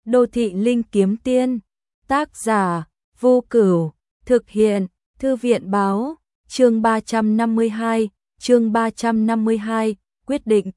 Đô thị linh kiếm tiên, tác giả Vô Cửu, thực hiện Thư viện báo, chương 352, quyết định.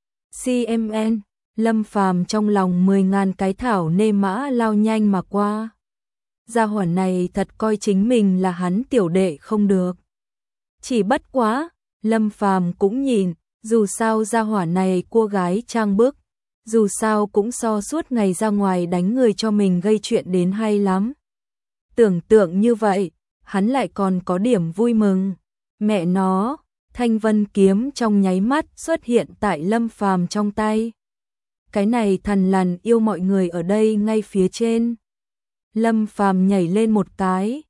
CMN, Lâm Phàm trong lòng 10.000 cái thảo nê mã lao nhanh mà qua. Gia hỏa này thật coi chính mình là hắn tiểu đệ không được. Chỉ bất quá, Lâm Phàm cũng nhìn, dù sao gia hỏa này cua gái trang bức, dù sao cũng so suốt ngày ra ngoài đánh người cho mình gây chuyện đến hay lắm. Tưởng tượng như vậy, hắn lại còn có điểm vui mừng. Mẹ nó, Thanh Vân kiếm trong nháy mắt xuất hiện tại Lâm Phàm trong tay. Cái này thần lằn yêu mọi người ở đây ngay phía trên. Lâm Phàm nhảy lên một cái,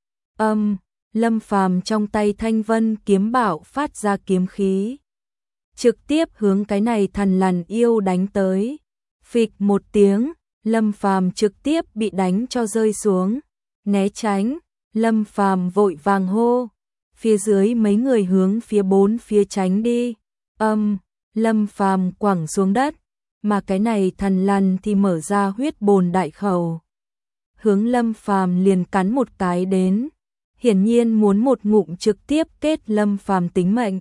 Lâm Phàm trong tay Thanh Vân kiếm bạo phát ra kiếm khí, trực tiếp hướng cái này thần lằn yêu đánh tới. Phịch một tiếng, Lâm Phàm trực tiếp bị đánh cho rơi xuống. Né tránh, Lâm Phàm vội vàng hô. Phía dưới mấy người hướng phía bốn phía tránh đi. Lâm Phàm quẳng xuống đất, mà cái này thần lằn thì mở ra huyết bồn đại khẩu, hướng Lâm Phàm liền cắn một cái đến, hiển nhiên muốn một ngụm trực tiếp kết Lâm Phàm tính mệnh.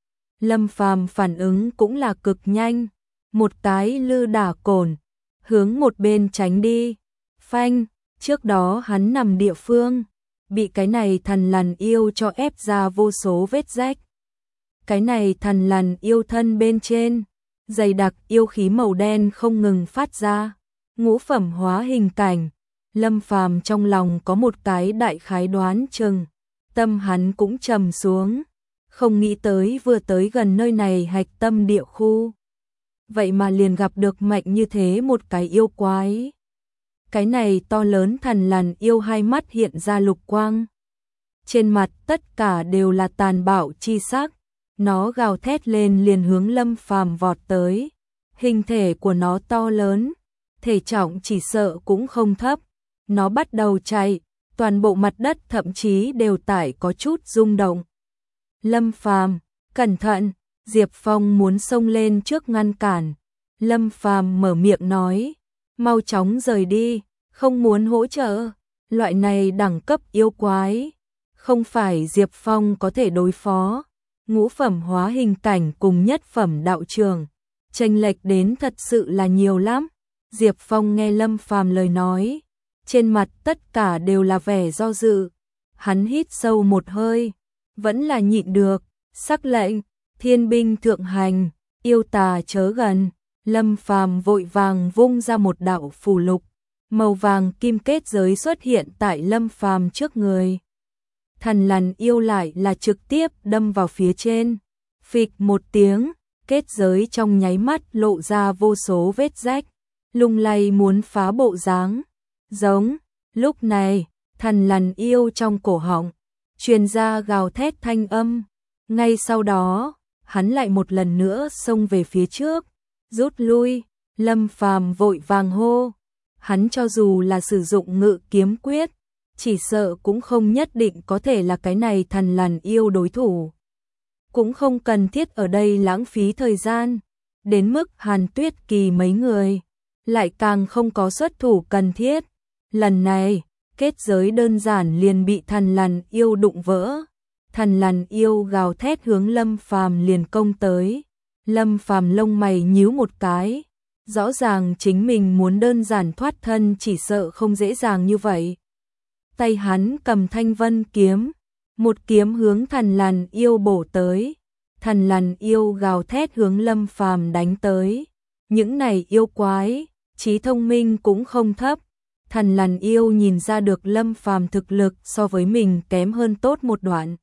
Lâm Phàm phản ứng cũng là cực nhanh, một cái lư đả cồn, hướng một bên tránh đi. Phanh, trước đó hắn nằm địa phương, bị cái này thần lằn yêu cho ép ra vô số vết rách. Cái này thần lằn yêu thân bên trên, dày đặc yêu khí màu đen không ngừng phát ra, ngũ phẩm hóa hình cảnh. Lâm Phàm trong lòng có một cái đại khái đoán chừng, tâm hắn cũng trầm xuống, không nghĩ tới vừa tới gần nơi này hạch tâm địa khu, vậy mà liền gặp được mạnh như thế một cái yêu quái. Cái này to lớn thần lằn yêu hai mắt hiện ra lục quang, trên mặt tất cả đều là tàn bạo chi sắc, nó gào thét lên liền hướng Lâm Phàm vọt tới. Hình thể của nó to lớn, thể trọng chỉ sợ cũng không thấp. Nó bắt đầu chạy, toàn bộ mặt đất thậm chí đều tải có chút rung động. Lâm Phàm, cẩn thận, Diệp Phong muốn xông lên trước ngăn cản. Lâm Phàm mở miệng nói, mau chóng rời đi, không muốn hỗ trợ. Loại này đẳng cấp yêu quái, không phải Diệp Phong có thể đối phó. Ngũ phẩm hóa hình cảnh cùng nhất phẩm đạo trường, chênh lệch đến thật sự là nhiều lắm. Diệp Phong nghe Lâm Phàm lời nói, trên mặt tất cả đều là vẻ do dự. Hắn hít sâu một hơi, vẫn là nhịn được, sắc lệnh, thiên binh thượng hành, yêu tà chớ gần. Lâm Phàm vội vàng vung ra một đạo phù lục, màu vàng kim kết giới xuất hiện tại Lâm Phàm trước người. Thần lằn yêu lại là trực tiếp đâm vào phía trên. Phịch một tiếng, kết giới trong nháy mắt lộ ra vô số vết rách, lung lay muốn phá bộ dáng. Giống, lúc này, thần lằn yêu trong cổ họng truyền ra gào thét thanh âm. Ngay sau đó, hắn lại một lần nữa xông về phía trước, rút lui. Lâm Phàm vội vàng hô, hắn cho dù là sử dụng ngự kiếm quyết, chỉ sợ cũng không nhất định có thể là cái này thần lằn yêu đối thủ. Cũng không cần thiết ở đây lãng phí thời gian, đến mức Hàn Tuyết Kỳ mấy người lại càng không có xuất thủ cần thiết. Lần này, kết giới đơn giản liền bị thần lằn yêu đụng vỡ. Thần lằn yêu gào thét hướng Lâm Phàm liền công tới. Lâm Phàm lông mày nhíu một cái, rõ ràng chính mình muốn đơn giản thoát thân chỉ sợ không dễ dàng như vậy. Tay hắn cầm Thanh Vân kiếm, một kiếm hướng thần lằn yêu bổ tới. Thần lằn yêu gào thét hướng Lâm Phàm đánh tới. Những này yêu quái, trí thông minh cũng không thấp. Thần lằn yêu nhìn ra được Lâm Phàm thực lực so với mình kém hơn tốt một đoạn,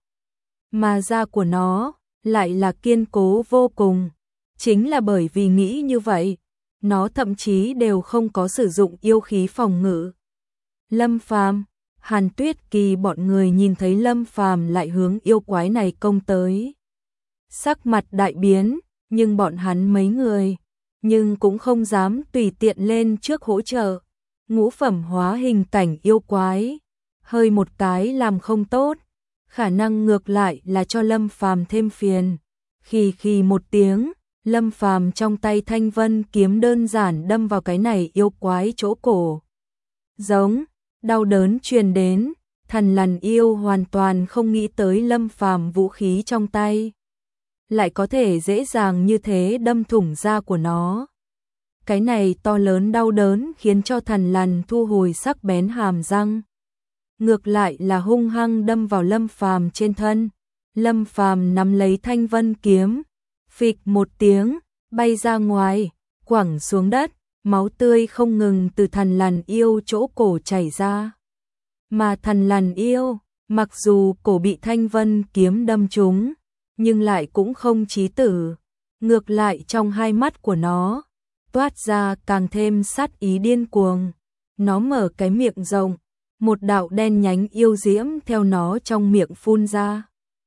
mà da của nó lại là kiên cố vô cùng. Chính là bởi vì nghĩ như vậy, nó thậm chí đều không có sử dụng yêu khí phòng ngự. Lâm Phàm, Hàn Tuyết Kỳ bọn người nhìn thấy Lâm Phàm lại hướng yêu quái này công tới, sắc mặt đại biến, nhưng bọn hắn mấy người nhưng cũng không dám tùy tiện lên trước hỗ trợ. Ngũ phẩm hóa hình cảnh yêu quái, hơi một cái làm không tốt, khả năng ngược lại là cho Lâm Phàm thêm phiền. Khì một tiếng, Lâm Phàm trong tay Thanh Vân kiếm đơn giản đâm vào cái này yêu quái chỗ cổ, giống, đau đớn truyền đến, Thần Lằn Yêu hoàn toàn không nghĩ tới Lâm Phàm vũ khí trong tay lại có thể dễ dàng như thế đâm thủng da của nó. Cái này to lớn đau đớn khiến cho Thần Lằn thu hồi sắc bén hàm răng. Ngược lại là hung hăng đâm vào Lâm Phàm trên thân. Lâm Phàm nắm lấy thanh vân kiếm, phịch một tiếng, bay ra ngoài, quẳng xuống đất, máu tươi không ngừng từ Thần Lằn Yêu chỗ cổ chảy ra. Mà Thần Lằn Yêu, mặc dù cổ bị thanh vân kiếm đâm trúng, nhưng lại cũng không chí tử. Ngược lại trong hai mắt của nó, toát ra càng thêm sát ý điên cuồng. Nó mở cái miệng rộng, một đạo đen nhánh yêu diễm theo nó trong miệng phun ra.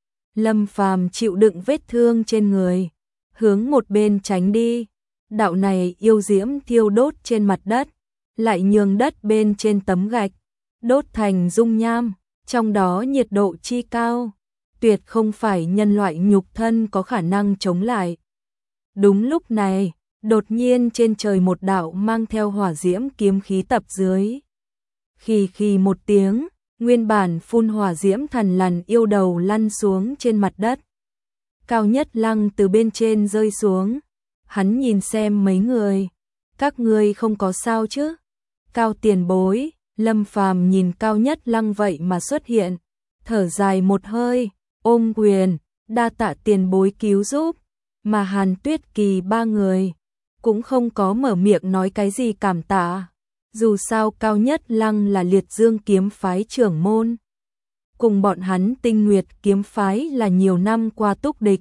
Lâm Phàm chịu đựng vết thương trên người, hướng một bên tránh đi. Đạo này yêu diễm thiêu đốt trên mặt đất, lại nhường đất bên trên tấm gạch đốt thành dung nham, trong đó nhiệt độ chi cao, tuyệt không phải nhân loại nhục thân có khả năng chống lại. Đúng lúc này, đột nhiên trên trời một đạo mang theo hỏa diễm kiếm khí tập dưới. Khì khì một tiếng, nguyên bản phun hỏa diễm Thần Lằn Yêu đầu lăn xuống trên mặt đất. Cao Nhất Lăng từ bên trên rơi xuống, hắn nhìn xem mấy người, các ngươi không có sao chứ? Cao tiền bối, Lâm Phàm nhìn Cao Nhất Lăng vậy mà xuất hiện, thở dài một hơi, ôm quyền, đa tạ tiền bối cứu giúp, mà Hàn Tuyết Kỳ ba người cũng không có mở miệng nói cái gì cảm tạ. Dù sao Cao Nhất Lăng là Liệt Dương kiếm phái trưởng môn, cùng bọn hắn Tinh Nguyệt kiếm phái là nhiều năm qua túc địch.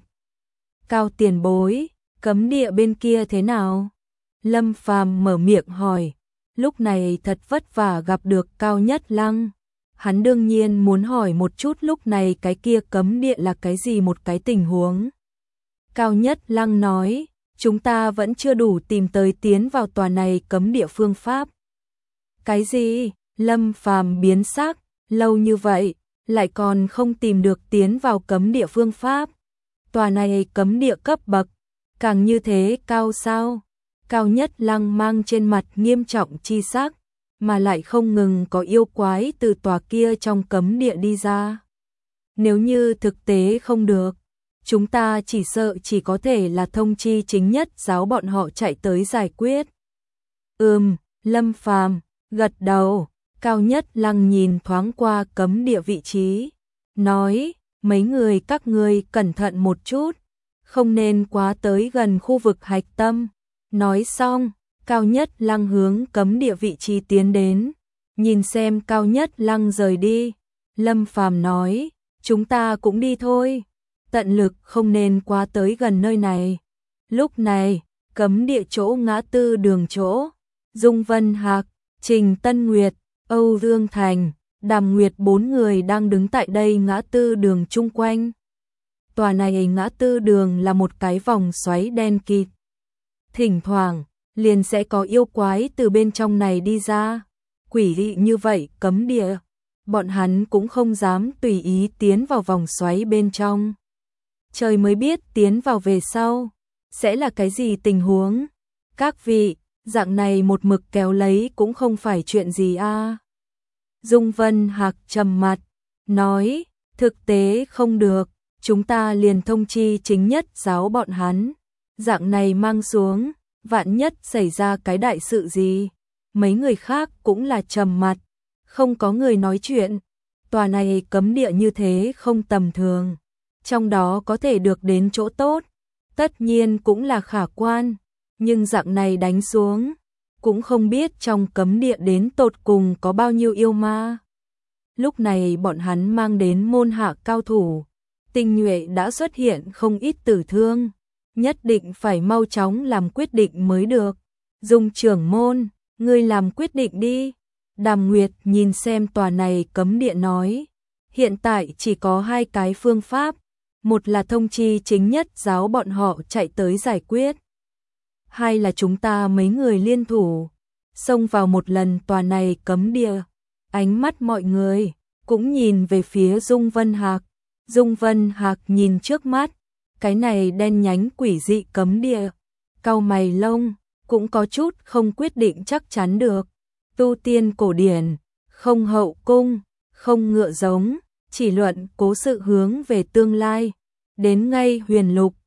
Cao tiền bối, cấm địa bên kia thế nào? Lâm Phàm mở miệng hỏi. Lúc này thật vất vả gặp được Cao Nhất Lăng, hắn đương nhiên muốn hỏi một chút lúc này cái kia cấm địa là cái gì một cái tình huống. Cao Nhất Lăng nói, chúng ta vẫn chưa đủ tìm tới tiến vào tòa này cấm địa phương pháp. Cái gì? Lâm Phàm biến sắc, lâu như vậy, lại còn không tìm được tiến vào cấm địa phương pháp. Tòa này cấm địa cấp bậc, càng như thế cao sao? Cao Nhất Lăng mang trên mặt nghiêm trọng chi sắc, mà lại không ngừng có yêu quái từ tòa kia trong cấm địa đi ra. Nếu như thực tế không được, chúng ta chỉ sợ chỉ có thể là thông chi chính nhất giáo bọn họ chạy tới giải quyết. Lâm Phàm gật đầu, Cao Nhất Lăng nhìn thoáng qua cấm địa vị trí, nói, mấy người các ngươi cẩn thận một chút, không nên quá tới gần khu vực hạch tâm. Nói xong, Cao Nhất Lăng hướng cấm địa vị trí tiến đến, nhìn xem Cao Nhất Lăng rời đi. Lâm Phàm nói, chúng ta cũng đi thôi, tận lực không nên quá tới gần nơi này. Lúc này, cấm địa chỗ ngã tư đường chỗ, Dung Vân Hạc, Trình Tân Nguyệt, Âu Dương Thành, Đàm Nguyệt bốn người đang đứng tại đây ngã tư đường chung quanh. Tòa này ngã tư đường là một cái vòng xoáy đen kịt. Thỉnh thoảng, liền sẽ có yêu quái từ bên trong này đi ra. Quỷ dị như vậy cấm địa, bọn hắn cũng không dám tùy ý tiến vào vòng xoáy bên trong. Trời mới biết tiến vào về sau, sẽ là cái gì tình huống. Các vị, dạng này một mực kéo lấy cũng không phải chuyện gì a. Dung Vân Hạc trầm mặt, nói, thực tế không được, chúng ta liền thông chi chính nhất giáo bọn hắn. Dạng này mang xuống, vạn nhất xảy ra cái đại sự gì. Mấy người khác cũng là trầm mặt, không có người nói chuyện. Tòa này cấm địa như thế không tầm thường, trong đó có thể được đến chỗ tốt, tất nhiên cũng là khả quan, nhưng dạng này đánh xuống, cũng không biết trong cấm địa đến tột cùng có bao nhiêu yêu ma. Lúc này bọn hắn mang đến môn hạ cao thủ, tinh nhuệ đã xuất hiện không ít tử thương, nhất định phải mau chóng làm quyết định mới được. Dung trưởng môn, ngươi làm quyết định đi. Đàm Nguyệt nhìn xem tòa này cấm địa nói, hiện tại chỉ có hai cái phương pháp, một là thông chi chính nhất giáo bọn họ chạy tới giải quyết, hai là chúng ta mấy người liên thủ, xông vào một lần tòa này cấm địa. Ánh mắt mọi người cũng nhìn về phía Dung Vân Hạc. Dung Vân Hạc nhìn trước mắt, cái này đen nhánh quỷ dị cấm địa, cau mày lông, cũng có chút không quyết định chắc chắn được. tu tiên cổ điển, không hậu cung, không ngựa giống, chỉ luận cố sự hướng về tương lai. Đến ngay huyền lục,